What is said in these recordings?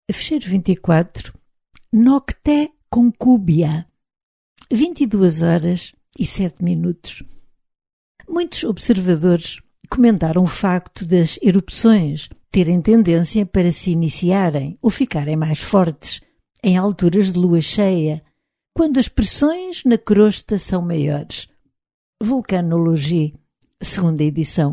Fecheiro 24, Nocte Concubia, 22h07. Muitos observadores comentaram o facto das erupções terem tendência para se iniciarem ou ficarem mais fortes em alturas de lua cheia, quando as pressões na crosta são maiores. Vulcanologia, segunda edição.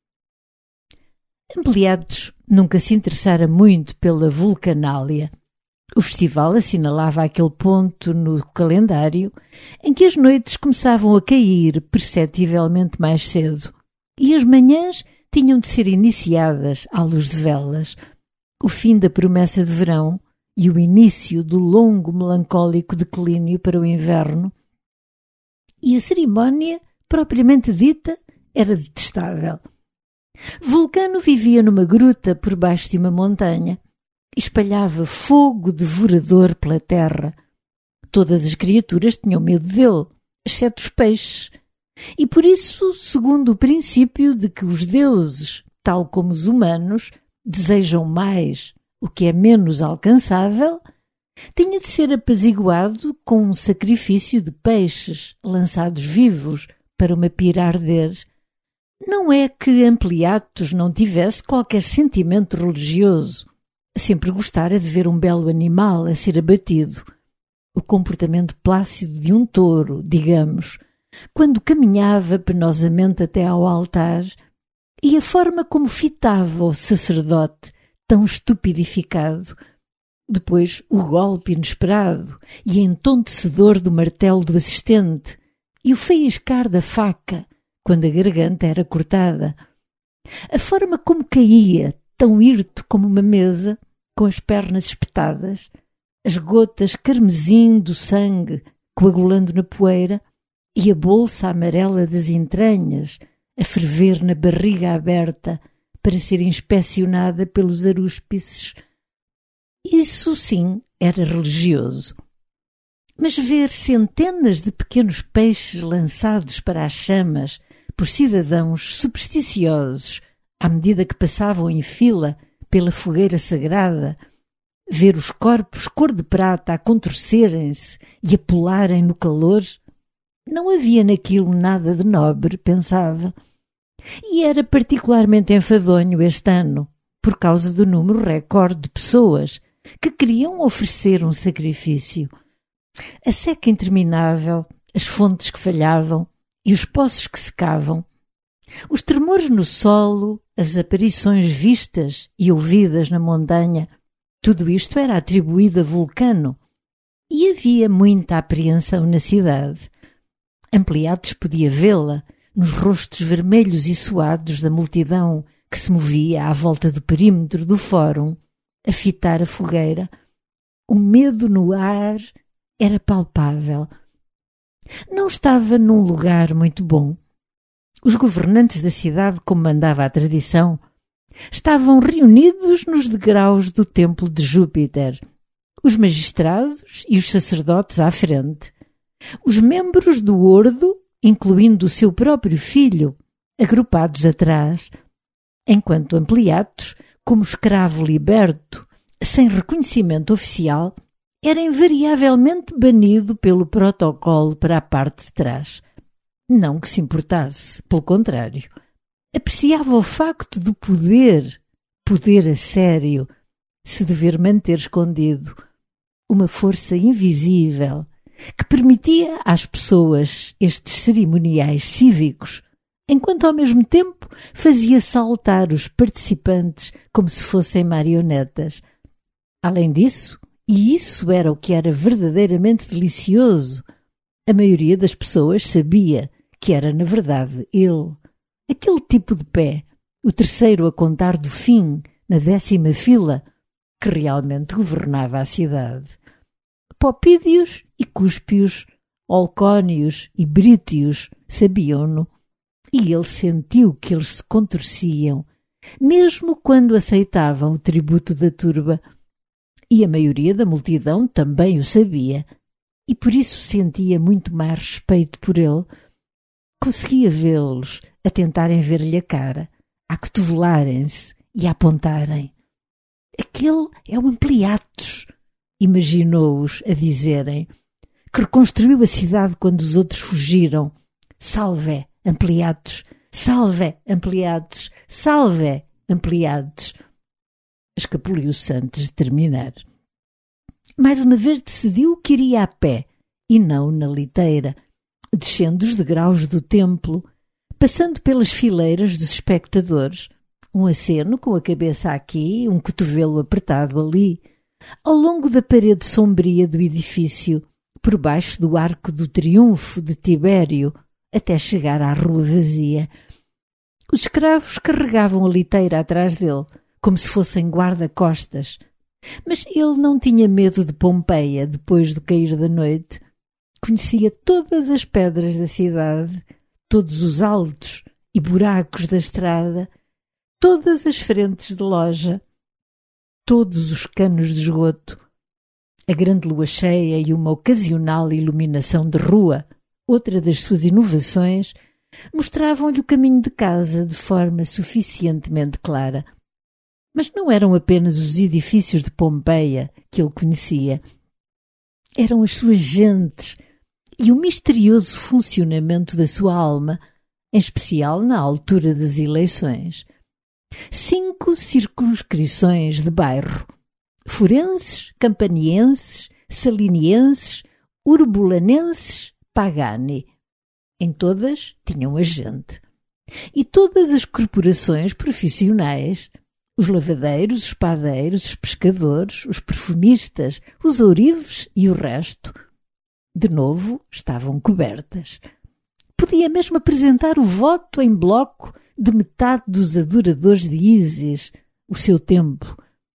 Ampliatus nunca se interessara muito pela vulcanália. O festival assinalava aquele ponto no calendário em que as noites começavam a cair perceptivelmente mais cedo e as manhãs tinham de ser iniciadas à luz de velas, o fim da promessa de verão e o início do longo melancólico declínio para o inverno. E a cerimónia, propriamente dita, era detestável. Vulcano vivia numa gruta por baixo de uma montanha e espalhava fogo devorador pela terra. Todas as criaturas tinham medo dele, exceto os peixes. E por isso, segundo o princípio de que os deuses, tal como os humanos, desejam mais o que é menos alcançável, tinha de ser apaziguado com um sacrifício de peixes lançados vivos para uma pira arder. Não é que Ampliatus não tivesse qualquer sentimento religioso. Sempre gostara de ver um belo animal a ser abatido. O comportamento plácido de um touro, digamos, quando caminhava penosamente até ao altar, e a forma como fitava o sacerdote, tão estupidificado. Depois o golpe inesperado e entontecedor do martelo do assistente, e o faiscar da faca, quando a garganta era cortada. A forma como caía, tão hirto como uma mesa, com as pernas espetadas, as gotas carmesim do sangue coagulando na poeira e a bolsa amarela das entranhas a ferver na barriga aberta para ser inspecionada pelos arúspices. Isso sim era religioso. Mas ver centenas de pequenos peixes lançados para as chamas por cidadãos supersticiosos à medida que passavam em fila pela fogueira sagrada, ver os corpos cor de prata a contorcerem-se e a pularem no calor, não havia naquilo nada de nobre, pensava. E era particularmente enfadonho este ano, por causa do número recorde de pessoas que queriam oferecer um sacrifício. A seca interminável, as fontes que falhavam e os poços que secavam, os tremores no solo, as aparições vistas e ouvidas na montanha, tudo isto era atribuído a Vulcano, e havia muita apreensão na cidade. Ampliatus podia vê-la nos rostos vermelhos e suados da multidão que se movia à volta do perímetro do fórum, a fitar a fogueira. O medo no ar era palpável. Não estava num lugar muito bom. Os governantes da cidade, como mandava a tradição, estavam reunidos nos degraus do templo de Júpiter, os magistrados e os sacerdotes à frente, os membros do ordo, incluindo o seu próprio filho, agrupados atrás, enquanto Ampliatus, como escravo liberto, sem reconhecimento oficial, era invariavelmente banido pelo protocolo para a parte de trás. Não que se importasse, pelo contrário. Apreciava o facto do poder a sério, se dever manter escondido, uma força invisível que permitia às pessoas estes cerimoniais cívicos, enquanto ao mesmo tempo fazia saltar os participantes como se fossem marionetas. Além disso, e isso era o que era verdadeiramente delicioso, a maioria das pessoas sabia que era, na verdade, ele, aquele tipo de pé, o terceiro a contar do fim, na 10ª fila, que realmente governava a cidade. Popídios e Cúspios, Olcónios e Brítios sabiam-no, e ele sentiu que eles se contorciam, mesmo quando aceitavam o tributo da turba, e a maioria da multidão também o sabia, e por isso sentia muito mais respeito por ele. Conseguia vê-los a tentarem ver-lhe a cara, a cotovelarem-se e a apontarem. Aquele é o Ampliatus, imaginou-os a dizerem, que reconstruiu a cidade quando os outros fugiram. Salve, Ampliatus! Salve, Ampliatus! Salve, Ampliatus! Escapuliu-se antes de terminar. Mais uma vez decidiu que iria a pé, e não na liteira, descendo os degraus do templo, passando pelas fileiras dos espectadores, um aceno com a cabeça aqui, um cotovelo apertado ali, ao longo da parede sombria do edifício, por baixo do arco do triunfo de Tibério, até chegar à rua vazia. Os escravos carregavam a liteira atrás dele, como se fossem guarda-costas. Mas ele não tinha medo de Pompeia depois do cair da noite. Conhecia todas as pedras da cidade, todos os altos e buracos da estrada, todas as frentes de loja, todos os canos de esgoto. A grande lua cheia e uma ocasional iluminação de rua, outra das suas inovações, mostravam-lhe o caminho de casa de forma suficientemente clara. Mas não eram apenas os edifícios de Pompeia que ele conhecia. Eram as suas gentes e o misterioso funcionamento da sua alma, em especial na altura das eleições. 5 circunscrições de bairro: forenses, campanienses, salinienses, urbulanenses, pagani. Em todas tinham agente. E todas as corporações profissionais, os lavadeiros, os padeiros, os pescadores, os perfumistas, os ourives e o resto, de novo estavam cobertas. Podia mesmo apresentar o voto em bloco de metade dos adoradores de Ísis, o seu templo,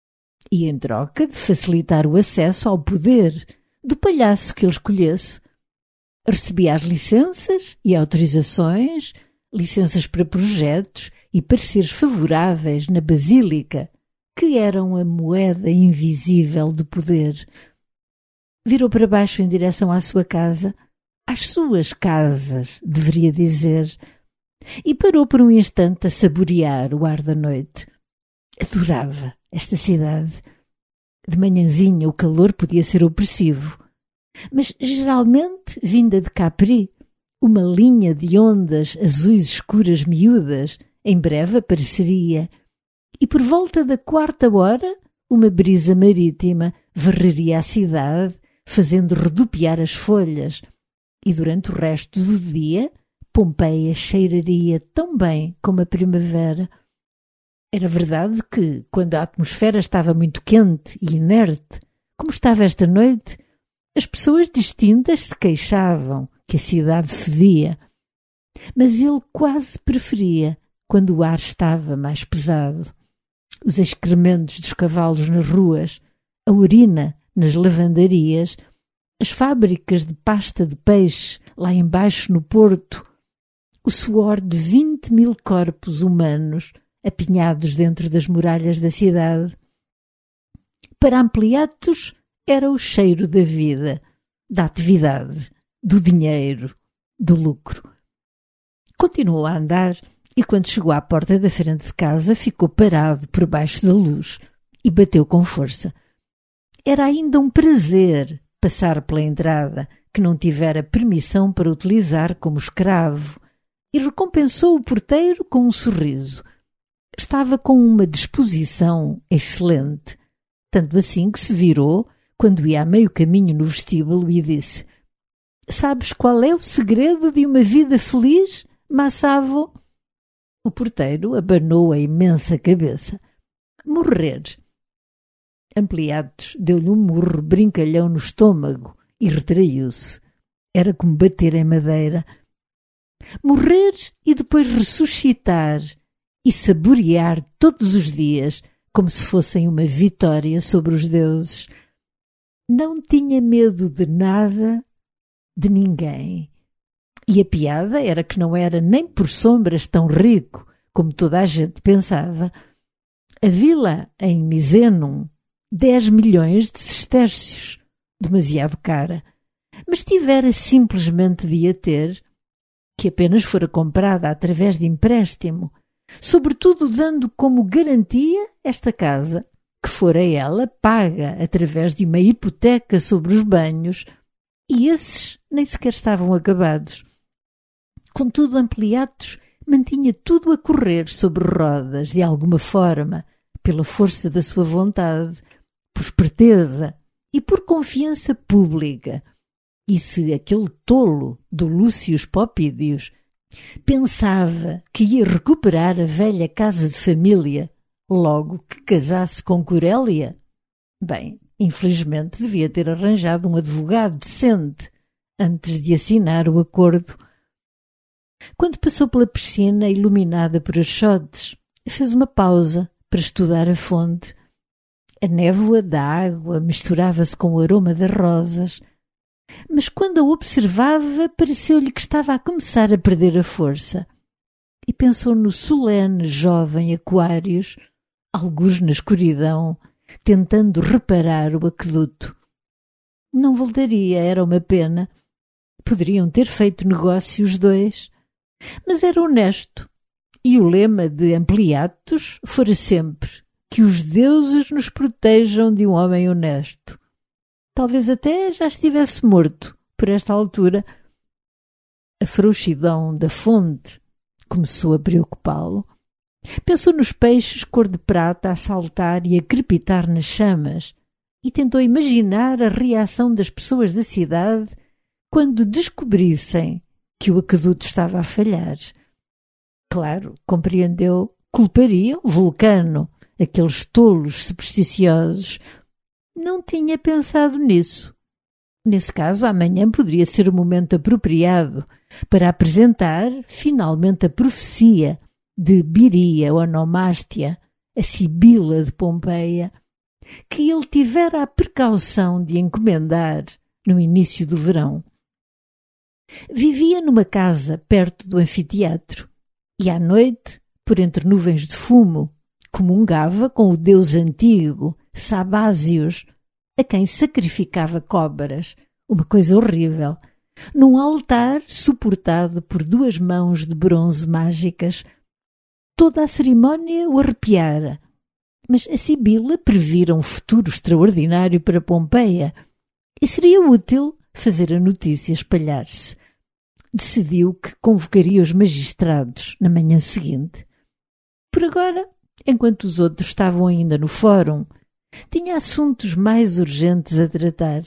e em troca de facilitar o acesso ao poder do palhaço que ele escolhesse, recebia as licenças e autorizações, licenças para projetos e pareceres favoráveis na Basílica, que eram a moeda invisível do poder. Virou para baixo em direção à sua casa, às suas casas, deveria dizer, e parou por um instante a saborear o ar da noite. Adorava esta cidade. De manhãzinha o calor podia ser opressivo, mas geralmente vinda de Capri, uma linha de ondas azuis escuras miúdas, em breve apareceria, e por volta da 4ª hora uma brisa marítima varreria a cidade, fazendo rodopiar as folhas, e durante o resto do dia Pompeia cheiraria tão bem como a primavera. Era verdade que, quando a atmosfera estava muito quente e inerte, como estava esta noite, as pessoas distintas se queixavam que a cidade fedia. Mas ele quase preferia quando o ar estava mais pesado. Os excrementos dos cavalos nas ruas, a urina nas lavandarias, as fábricas de pasta de peixe lá embaixo no porto, o suor de 20.000 corpos humanos apinhados dentro das muralhas da cidade. Para Ampliatus era o cheiro da vida, da atividade, do dinheiro, do lucro. Continuou a andar e, quando chegou à porta da frente de casa, ficou parado por baixo da luz e bateu com força. Era ainda um prazer passar pela entrada que não tivera permissão para utilizar como escravo, e recompensou o porteiro com um sorriso. Estava com uma disposição excelente, tanto assim que se virou quando ia a meio caminho no vestíbulo e disse: "Sabes qual é o segredo de uma vida feliz, Massavo?" O porteiro abanou a imensa cabeça. "Morrer." Ampliatus deu-lhe um murro brincalhão no estômago e retraiu-se. Era como bater em madeira. Morrer e depois ressuscitar e saborear todos os dias como se fossem uma vitória sobre os deuses. Não tinha medo de nada, de ninguém. E a piada era que não era nem por sombras tão rico como toda a gente pensava. A vila em Misenum, 10 milhões de sestércios, demasiado cara, mas tivera simplesmente de a ter, que apenas fora comprada através de empréstimo, sobretudo dando como garantia esta casa, que fora ela paga através de uma hipoteca sobre os banhos, e esses nem sequer estavam acabados. Contudo, Ampliatos mantinha tudo a correr sobre rodas, de alguma forma, pela força da sua vontade, por esperteza e por confiança pública. E se aquele tolo do Lúcius Popídios pensava que ia recuperar a velha casa de família logo que casasse com Corélia, bem, infelizmente devia ter arranjado um advogado decente antes de assinar o acordo. Quando passou pela piscina iluminada por açotes, fez uma pausa para estudar a fonte. A névoa da água misturava-se com o aroma das rosas, mas quando a observava pareceu-lhe que estava a começar a perder a força, e pensou no solene jovem Aquários, algures na escuridão, tentando reparar o aqueduto. Não voltaria, era uma pena. Poderiam ter feito negócio os dois, mas era honesto, e o lema de Ampliatos fora sempre: que os deuses nos protejam de um homem honesto. Talvez até já estivesse morto por esta altura. A frouxidão da fonte começou a preocupá-lo. Pensou nos peixes cor de prata a saltar e a crepitar nas chamas e tentou imaginar a reação das pessoas da cidade quando descobrissem que o aqueduto estava a falhar. Claro, compreendeu, culpariam Vulcano, aqueles tolos supersticiosos. Não tinha pensado nisso. Nesse caso, amanhã poderia ser o momento apropriado para apresentar finalmente a profecia de Biria Onomástia, a Sibila de Pompeia, que ele tivera a precaução de encomendar no início do verão. Vivia numa casa perto do anfiteatro e à noite, por entre nuvens de fumo, comungava com o deus antigo, Sabásios, a quem sacrificava cobras, uma coisa horrível, num altar suportado por 2 mãos de bronze mágicas. Toda a cerimónia o arrepiara, mas a Sibila previra um futuro extraordinário para Pompeia e seria útil fazer a notícia espalhar-se. Decidiu que convocaria os magistrados na manhã seguinte. Por agora, enquanto os outros estavam ainda no fórum, tinha assuntos mais urgentes a tratar.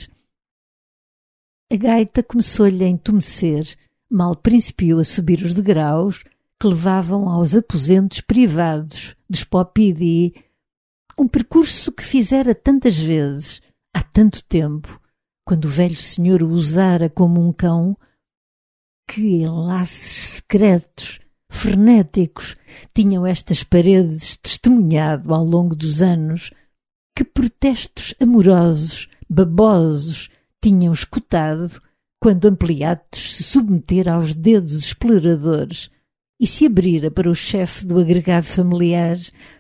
A gaita começou-lhe a entumecer, mal principiou a subir os degraus que levavam aos aposentos privados dos Popídii, um percurso que fizera tantas vezes, há tanto tempo, quando o velho senhor o usara como um cão. Que enlaces secretos, frenéticos, tinham estas paredes testemunhado ao longo dos anos, que protestos amorosos, babosos, tinham escutado quando Ampliatos se submetera aos dedos exploradores e se abrira para o chefe do agregado familiar.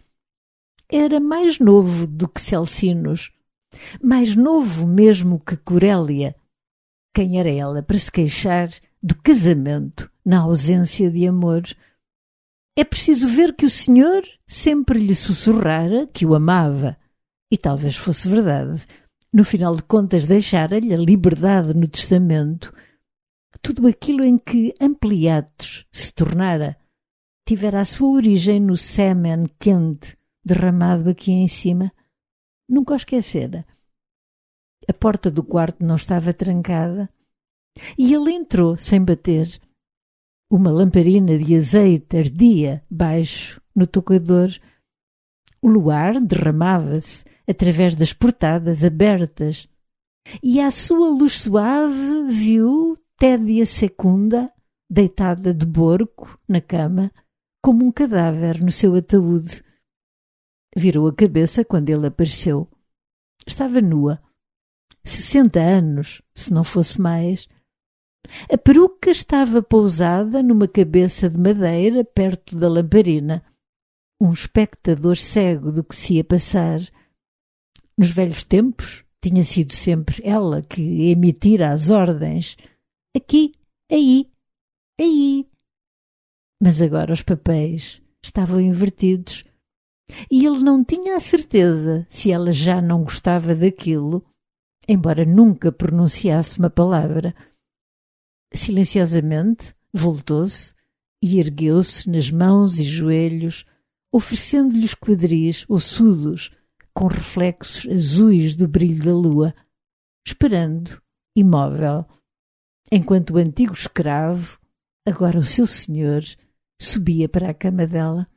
Era mais novo do que Celsinos, mais novo mesmo que Corélia. Quem era ela para se queixar do casamento na ausência de amor? É preciso ver que o senhor sempre lhe sussurrara que o amava, e talvez fosse verdade. No final de contas, deixara-lhe a liberdade no testamento. Tudo aquilo em que Ampliatos se tornara tivera a sua origem no sêmen quente derramado aqui em cima. Nunca o esquecera. A porta do quarto não estava trancada e ele entrou sem bater. Uma lamparina de azeite ardia baixo no tocador. O luar derramava-se através das portadas abertas e à sua luz suave viu Tédia Secunda deitada de borco na cama como um cadáver no seu ataúde. Virou a cabeça quando ele apareceu. Estava nua. 60 anos, se não fosse mais. A peruca estava pousada numa cabeça de madeira perto da lamparina. Um espectador cego do que se ia passar. Nos velhos tempos, tinha sido sempre ela que emitira as ordens. Aqui, aí, aí. Mas agora os papéis estavam invertidos. E ele não tinha a certeza se ela já não gostava daquilo, embora nunca pronunciasse uma palavra. Silenciosamente voltou-se e ergueu-se nas mãos e joelhos, oferecendo-lhe os quadris ossudos com reflexos azuis do brilho da lua, esperando, imóvel, enquanto o antigo escravo, agora o seu senhor, subia para a cama dela.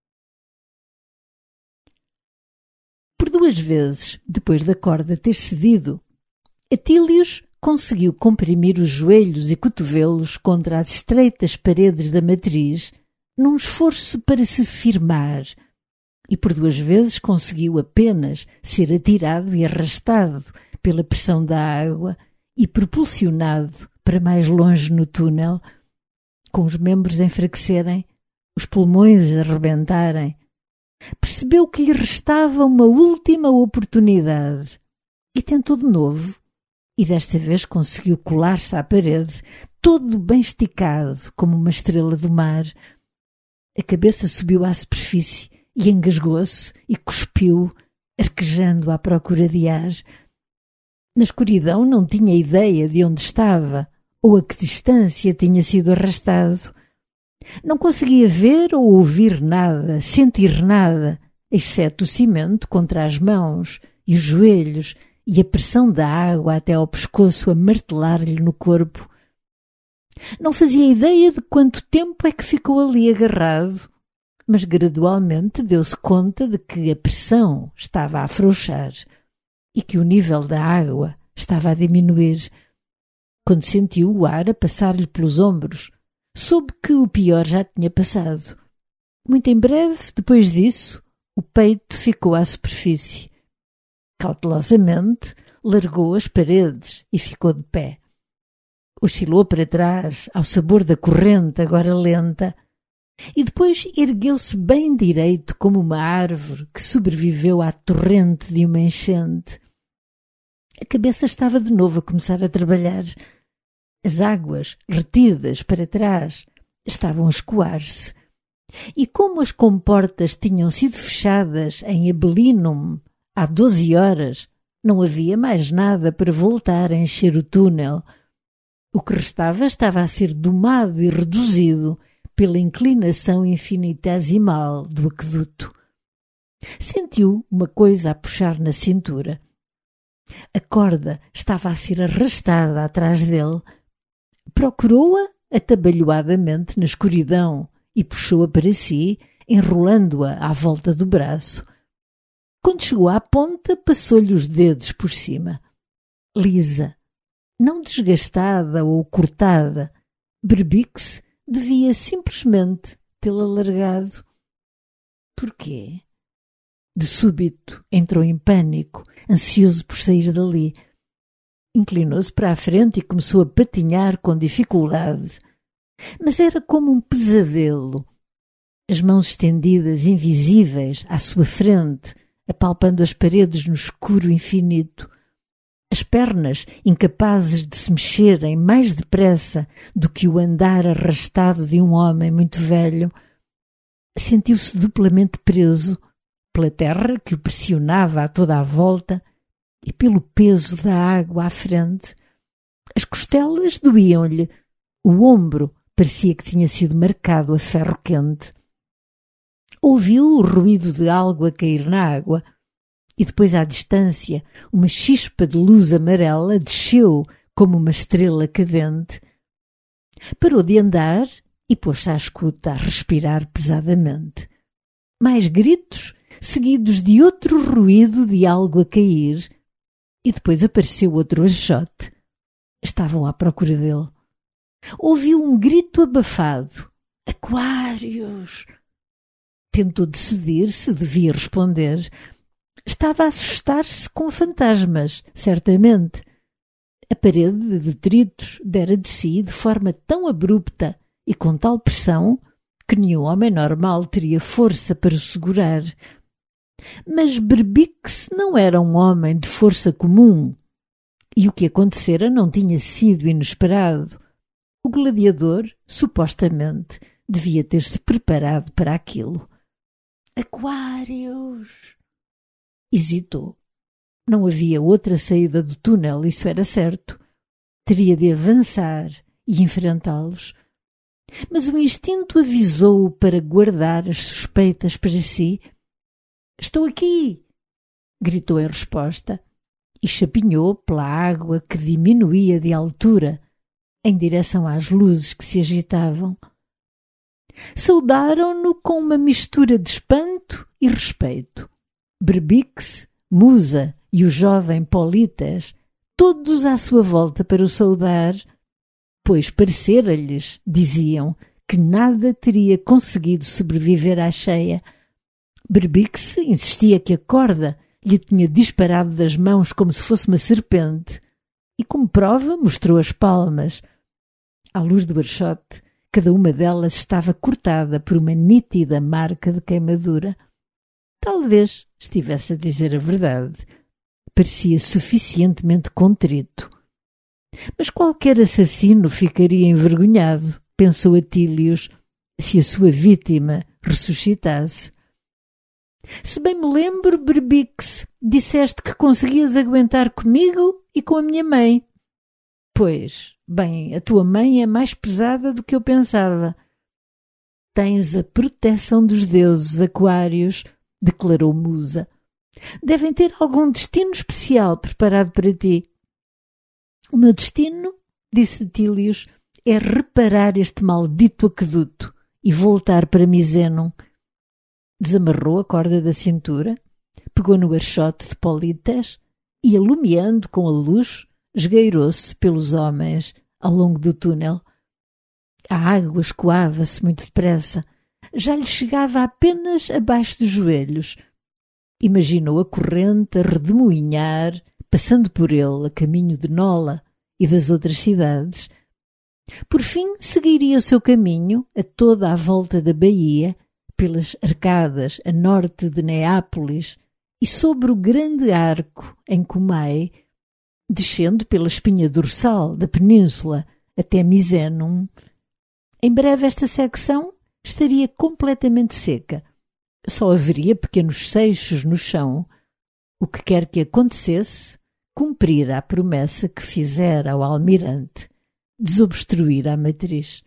Por 2 vezes, depois da corda ter cedido, Atílios conseguiu comprimir os joelhos e cotovelos contra as estreitas paredes da matriz num esforço para se firmar, e por 2 vezes conseguiu apenas ser atirado e arrastado pela pressão da água e propulsionado para mais longe no túnel, com os membros a enfraquecerem, os pulmões a rebentarem. Percebeu que lhe restava uma última oportunidade e tentou de novo, e desta vez conseguiu colar-se à parede, todo bem esticado como uma estrela do mar. A cabeça subiu à superfície e engasgou-se e cuspiu, arquejando à procura de ar. Na escuridão não tinha ideia de onde estava ou a que distância tinha sido arrastado. Não conseguia ver ou ouvir nada, sentir nada, exceto o cimento contra as mãos e os joelhos e a pressão da água até ao pescoço a martelar-lhe no corpo. Não fazia ideia de quanto tempo é que ficou ali agarrado, mas gradualmente deu-se conta de que a pressão estava a afrouxar e que o nível da água estava a diminuir. Quando sentiu o ar a passar-lhe pelos ombros, soube que o pior já tinha passado. Muito em breve, depois disso, o peito ficou à superfície. Cautelosamente, largou as paredes e ficou de pé. Oscilou para trás, ao sabor da corrente agora lenta, e depois ergueu-se bem direito como uma árvore que sobreviveu à torrente de uma enchente. A cabeça estava de novo a começar a trabalhar. As águas, retidas para trás, estavam a escoar-se. E como as comportas tinham sido fechadas em Abelinum há 12 horas, não havia mais nada para voltar a encher o túnel. O que restava estava a ser domado e reduzido pela inclinação infinitesimal do aqueduto. Sentiu uma coisa a puxar na cintura. A corda estava a ser arrastada atrás dele. Procurou-a atabalhoadamente na escuridão e puxou-a para si, enrolando-a à volta do braço. Quando chegou à ponta, passou-lhe os dedos por cima. Lisa, não desgastada ou cortada, Berbix devia simplesmente tê-la largado. Porquê? De súbito entrou em pânico, ansioso por sair dali. Inclinou-se para a frente e começou a patinhar com dificuldade. Mas era como um pesadelo. As mãos estendidas, invisíveis, à sua frente, apalpando as paredes no escuro infinito. As pernas incapazes de se mexerem mais depressa do que o andar arrastado de um homem muito velho. Sentiu-se duplamente preso pela terra que o pressionava a toda a volta e pelo peso da água à frente. As costelas doíam-lhe, o ombro parecia que tinha sido marcado a ferro quente. Ouviu o ruído de algo a cair na água e depois, à distância, uma chispa de luz amarela desceu como uma estrela cadente. Parou de andar e pôs-se à escuta, a respirar pesadamente. Mais gritos, seguidos de outro ruído de algo a cair, e depois apareceu outro achote. Estavam à procura dele. Ouviu um grito abafado. Aquários! Tentou decidir se devia responder. Estava a assustar-se com fantasmas, certamente. A parede de detritos dera de si de forma tão abrupta e com tal pressão que nenhum homem normal teria força para o segurar. Mas Berbix não era um homem de força comum, e o que acontecera não tinha sido inesperado. O gladiador, supostamente, devia ter-se preparado para aquilo. Aquários! Hesitou. Não havia outra saída do túnel, isso era certo. Teria de avançar e enfrentá-los. Mas o instinto avisou-o para guardar as suspeitas para si. «Estou aqui!» gritou em resposta e chapinhou pela água que diminuía de altura em direção às luzes que se agitavam. Saudaram-no com uma mistura de espanto e respeito. Berbix, Musa e o jovem Politas, todos à sua volta para o saudar, pois parecera-lhes, diziam, que nada teria conseguido sobreviver à cheia. Berbix insistia que a corda lhe tinha disparado das mãos como se fosse uma serpente e, como prova, mostrou as palmas. À luz do archote, cada uma delas estava cortada por uma nítida marca de queimadura. Talvez estivesse a dizer a verdade. Parecia suficientemente contrito. Mas qualquer assassino ficaria envergonhado, pensou Atílios, se a sua vítima ressuscitasse. Se bem me lembro, Berbix, disseste que conseguias aguentar comigo e com a minha mãe. Pois, bem, a tua mãe é mais pesada do que eu pensava. Tens a proteção dos deuses, Aquários, declarou Musa. Devem ter algum destino especial preparado para ti. O meu destino, disse Atílios, é reparar este maldito aqueduto e voltar para Misenum. Desamarrou a corda da cintura, pegou no archote de Politas e, alumiando com a luz, esgueirou-se pelos homens ao longo do túnel. A água escoava-se muito depressa, já lhe chegava apenas abaixo dos joelhos. Imaginou a corrente a redemoinhar, passando por ele a caminho de Nola e das outras cidades. Por fim, seguiria o seu caminho a toda a volta da baía, pelas arcadas a norte de Neápolis e sobre o grande arco em Cumae, descendo pela espinha dorsal da península até Misenum. Em breve esta secção estaria completamente seca. Só haveria pequenos seixos no chão. O que quer que acontecesse, cumprir a promessa que fizera ao almirante, desobstruir a matriz.